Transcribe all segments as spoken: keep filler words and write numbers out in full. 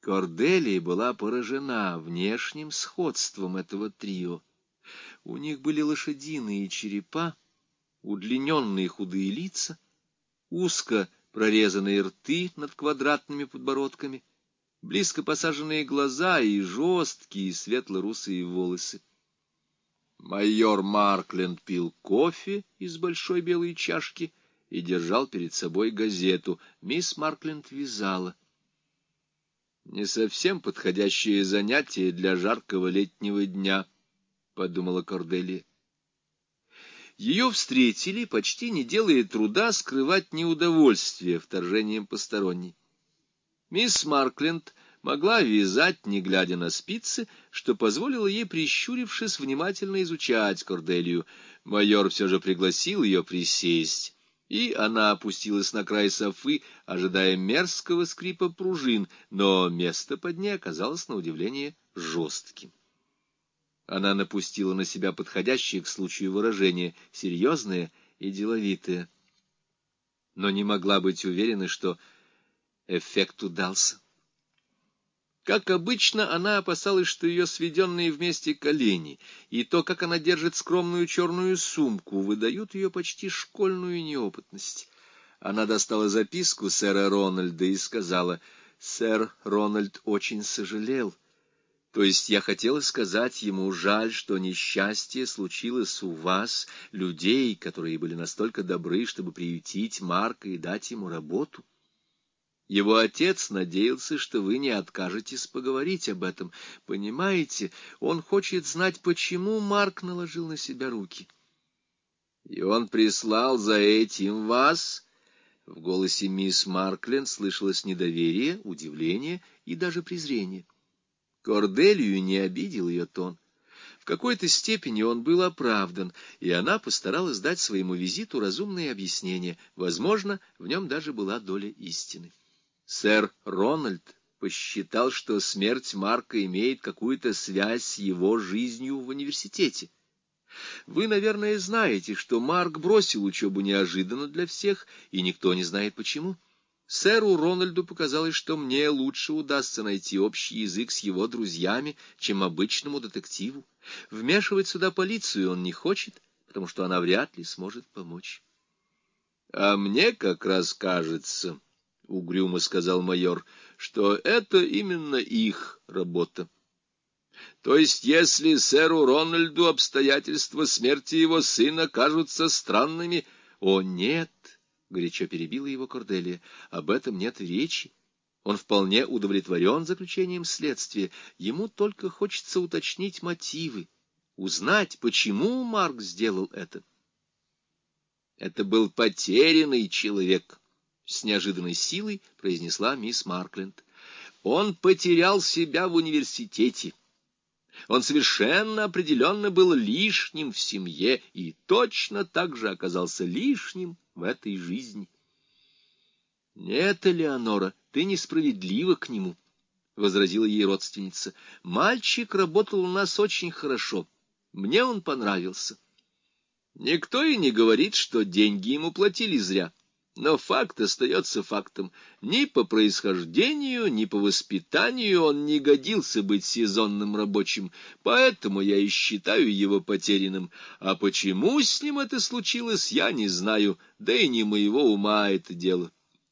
Корделия была поражена внешним сходством этого трио. У них были лошадиные черепа, удлиненные худые лица, узко прорезанные рты над квадратными подбородками, близко посаженные глаза и жесткие светло-русые волосы. Майор Маркленд пил кофе из большой белой чашки и держал перед собой газету. Мисс Маркленд вязала. «Не совсем подходящее занятие для жаркого летнего дня», — подумала Корделия. Ее встретили, почти не делая труда скрывать неудовольствие вторжением посторонней. Мисс Маркленд могла вязать, не глядя на спицы, что позволило ей, прищурившись, внимательно изучать Корделию. Майор все же пригласил ее присесть, и она опустилась на край софы, ожидая мерзкого скрипа пружин, но место под ней оказалось, на удивление, жестким. Она напустила на себя подходящее к случаю выражение, серьезное и деловитое, но не могла быть уверена, что эффект удался. Как обычно, она опасалась, что ее сведенные вместе колени и то, как она держит скромную черную сумку, выдают ее почти школьную неопытность. Она достала записку сэра Рональда и сказала: «Сэр Рональд очень сожалел. То есть я хотела сказать ему, жаль, что несчастье случилось у вас, людей, которые были настолько добры, чтобы приютить Марка и дать ему работу. Его отец надеялся, что вы не откажетесь поговорить об этом. Понимаете, он хочет знать, почему Марк наложил на себя руки. И он прислал за этим вас». В голосе мисс Маркленд слышалось недоверие, удивление и даже презрение. Корделию не обидел ее тон. В какой-то степени он был оправдан, и она постаралась дать своему визиту разумные объяснения. Возможно, в нем даже была доля истины. Сэр Рональд посчитал, что смерть Марка имеет какую-то связь с его жизнью в университете. Вы, наверное, знаете, что Марк бросил учебу неожиданно для всех, и никто не знает почему. Сэру Рональду показалось, что мне лучше удастся найти общий язык с его друзьями, чем обычному детективу. Вмешивать сюда полицию он не хочет, потому что она вряд ли сможет помочь. — А мне как раз кажется, — угрюмо сказал майор, — что это именно их работа. То есть, если сэру Рональду обстоятельства смерти его сына кажутся странными... — О, нет! — горячо перебила его Корделия. — Об этом нет речи. Он вполне удовлетворен заключением следствия. Ему только хочется уточнить мотивы, узнать, почему Марк сделал это. Это был потерянный человек, — с неожиданной силой произнесла мисс Маркленд. Он потерял себя в университете. Он совершенно определенно был лишним в семье и точно так же оказался лишним в этой жизни. — Нет, Элеонора, ты несправедлива к нему, — возразила ей родственница. — Мальчик работал у нас очень хорошо. Мне он понравился. Никто и не говорит, что деньги ему платили зря. Но факт остается фактом. Ни по происхождению, ни по воспитанию он не годился быть сезонным рабочим, поэтому я и считаю его потерянным. А почему с ним это случилось, я не знаю, да и не моего ума это дело.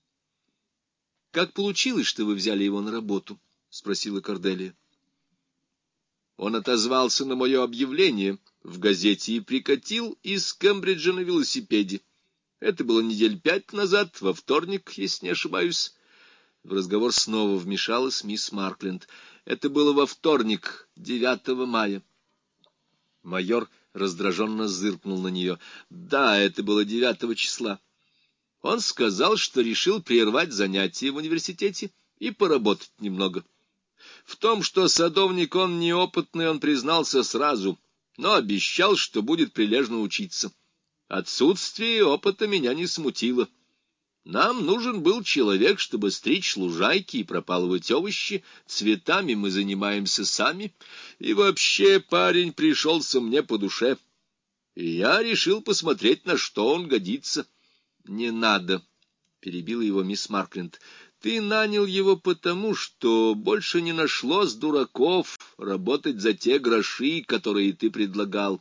— Как получилось, что вы взяли его на работу? — спросила Корделия. Он отозвался на мое объявление в газете и прикатил из Кембриджа на велосипеде. Это было недель пять назад, во вторник, если не ошибаюсь. В разговор снова вмешалась мисс Маркленд. Это было во вторник, девятого мая. Майор раздраженно зыркнул на нее. Да, это было девятого числа. Он сказал, что решил прервать занятия в университете и поработать немного. В том, что садовник он неопытный, он признался сразу, но обещал, что будет прилежно учиться. Отсутствие опыта меня не смутило. Нам нужен был человек, чтобы стричь лужайки и пропалывать овощи, цветами мы занимаемся сами, и вообще парень пришелся мне по душе. И я решил посмотреть, на что он годится. — Не надо, — перебила его мисс Маркленд. Ты нанял его потому, что больше не нашлось дураков работать за те гроши, которые ты предлагал.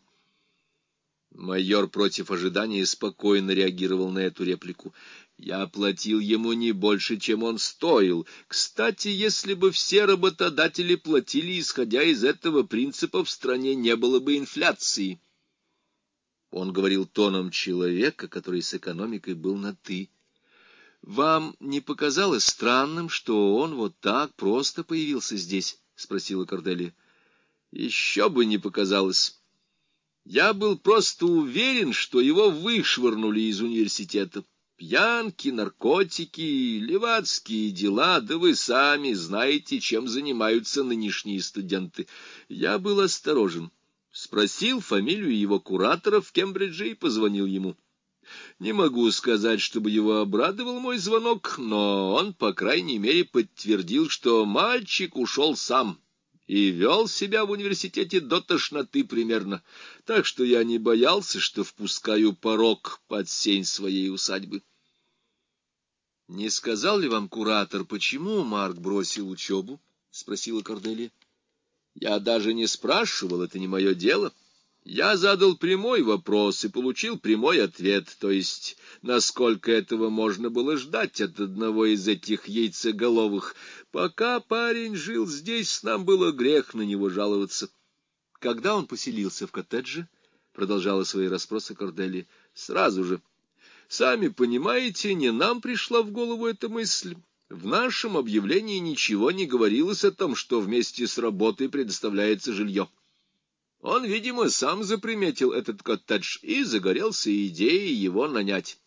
Майор против ожидания спокойно реагировал на эту реплику. Я платил ему не больше, чем он стоил. Кстати, если бы все работодатели платили, исходя из этого принципа, в стране не было бы инфляции. Он говорил тоном человека, который с экономикой был на «ты». «Вам не показалось странным, что он вот так просто появился здесь?» — спросила Корделия. «Еще бы не показалось. Я был просто уверен, что его вышвырнули из университета. Пьянки, наркотики, левацкие дела, да вы сами знаете, чем занимаются нынешние студенты. Я был осторожен. Спросил фамилию его куратора в Кембридже и позвонил ему. Не могу сказать, чтобы его обрадовал мой звонок, но он, по крайней мере, подтвердил, что мальчик ушел сам и вел себя в университете до тошноты примерно, так что я не боялся, что впускаю порок под сень своей усадьбы. — Не сказал ли вам куратор, почему Марк бросил учебу? — спросила Корделия. — Я даже не спрашивал, это не мое дело. Я задал прямой вопрос и получил прямой ответ, то есть, насколько этого можно было ждать от одного из этих яйцеголовых. Пока парень жил здесь, нам было грех на него жаловаться. Когда он поселился в коттедже, продолжала свои расспросы Корделия, сразу же. Сами понимаете, не нам пришла в голову эта мысль. В нашем объявлении ничего не говорилось о том, что вместе с работой предоставляется жилье. Он, видимо, сам заприметил этот коттедж и загорелся идеей его нанять.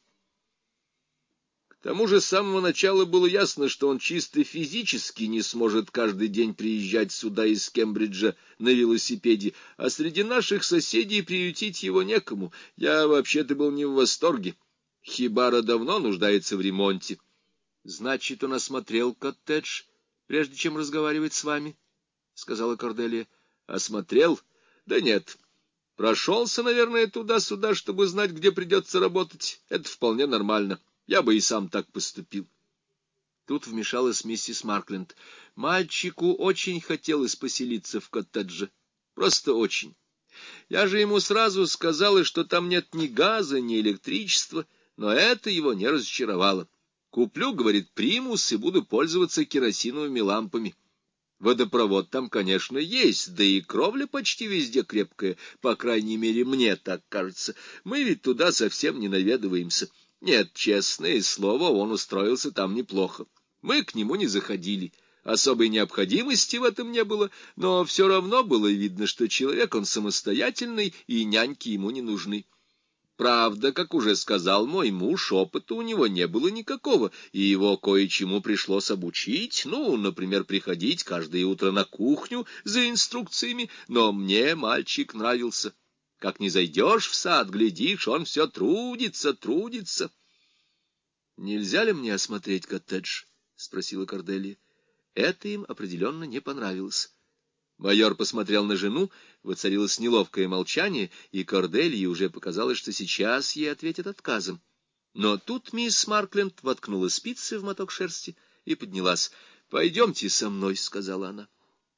К тому же с самого начала было ясно, что он чисто физически не сможет каждый день приезжать сюда из Кембриджа на велосипеде, а среди наших соседей приютить его некому. Я вообще-то был не в восторге. Хибара давно нуждается в ремонте. — Значит, он осмотрел коттедж, прежде чем разговаривать с вами? — сказала Корделия. — Осмотрел? Да нет. Прошелся, наверное, туда-сюда, чтобы знать, где придется работать. Это вполне нормально. Я бы и сам так поступил. Тут вмешалась миссис Маркленд. Мальчику очень хотелось поселиться в коттедже. Просто очень. Я же ему сразу сказала, что там нет ни газа, ни электричества, но это его не разочаровало. Куплю, говорит, примус и буду пользоваться керосиновыми лампами. Водопровод там, конечно, есть, да и кровля почти везде крепкая, по крайней мере, мне так кажется. Мы ведь туда совсем не наведываемся. Нет, честное слово, он устроился там неплохо. Мы к нему не заходили. Особой необходимости в этом не было, но все равно было видно, что человек он самостоятельный, и няньки ему не нужны. Правда, как уже сказал мой муж, опыта у него не было никакого, и его кое-чему пришлось обучить, ну, например, приходить каждое утро на кухню за инструкциями, но мне мальчик нравился. Как не зайдешь в сад, глядишь, он все трудится, трудится. — Нельзя ли мне осмотреть коттедж? — спросила Корделия. Это им определенно не понравилось. Майор посмотрел на жену, воцарилось неловкое молчание, и Корделии уже показалось, что сейчас ей ответят отказом. Но тут мисс Маркленд воткнула спицы в моток шерсти и поднялась. — Пойдемте со мной, — сказала она.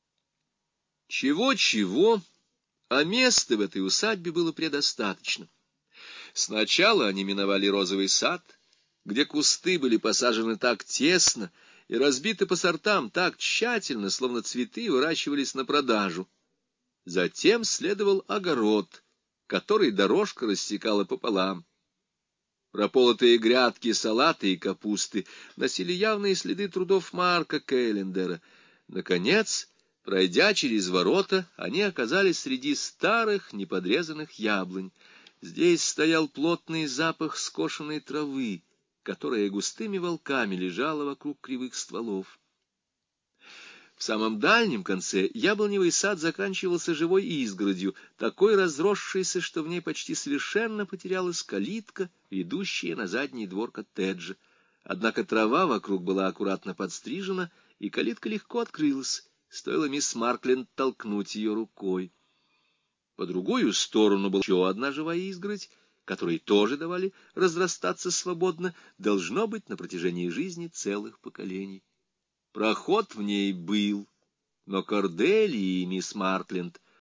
Чего-чего, а места в этой усадьбе было предостаточно. Сначала они миновали розовый сад, где кусты были посажены так тесно и разбиты по сортам так тщательно, словно цветы выращивались на продажу. Затем следовал огород, который дорожка рассекала пополам. Прополотые грядки салата и капусты носили явные следы трудов Марка Келлендера. Наконец, пройдя через ворота, они оказались среди старых неподрезанных яблонь. Здесь стоял плотный запах скошенной травы, которая густыми волками лежала вокруг кривых стволов. В самом дальнем конце яблоневый сад заканчивался живой изгородью, такой разросшейся, что в ней почти совершенно потерялась калитка, ведущая на задний двор коттеджа. Однако трава вокруг была аккуратно подстрижена, и калитка легко открылась, стоило мисс Маркленд толкнуть ее рукой. По другую сторону была еще одна живая изгородь, которые тоже давали разрастаться свободно, должно быть на протяжении жизни целых поколений. Проход в ней был, но Корделии и мисс Мартленд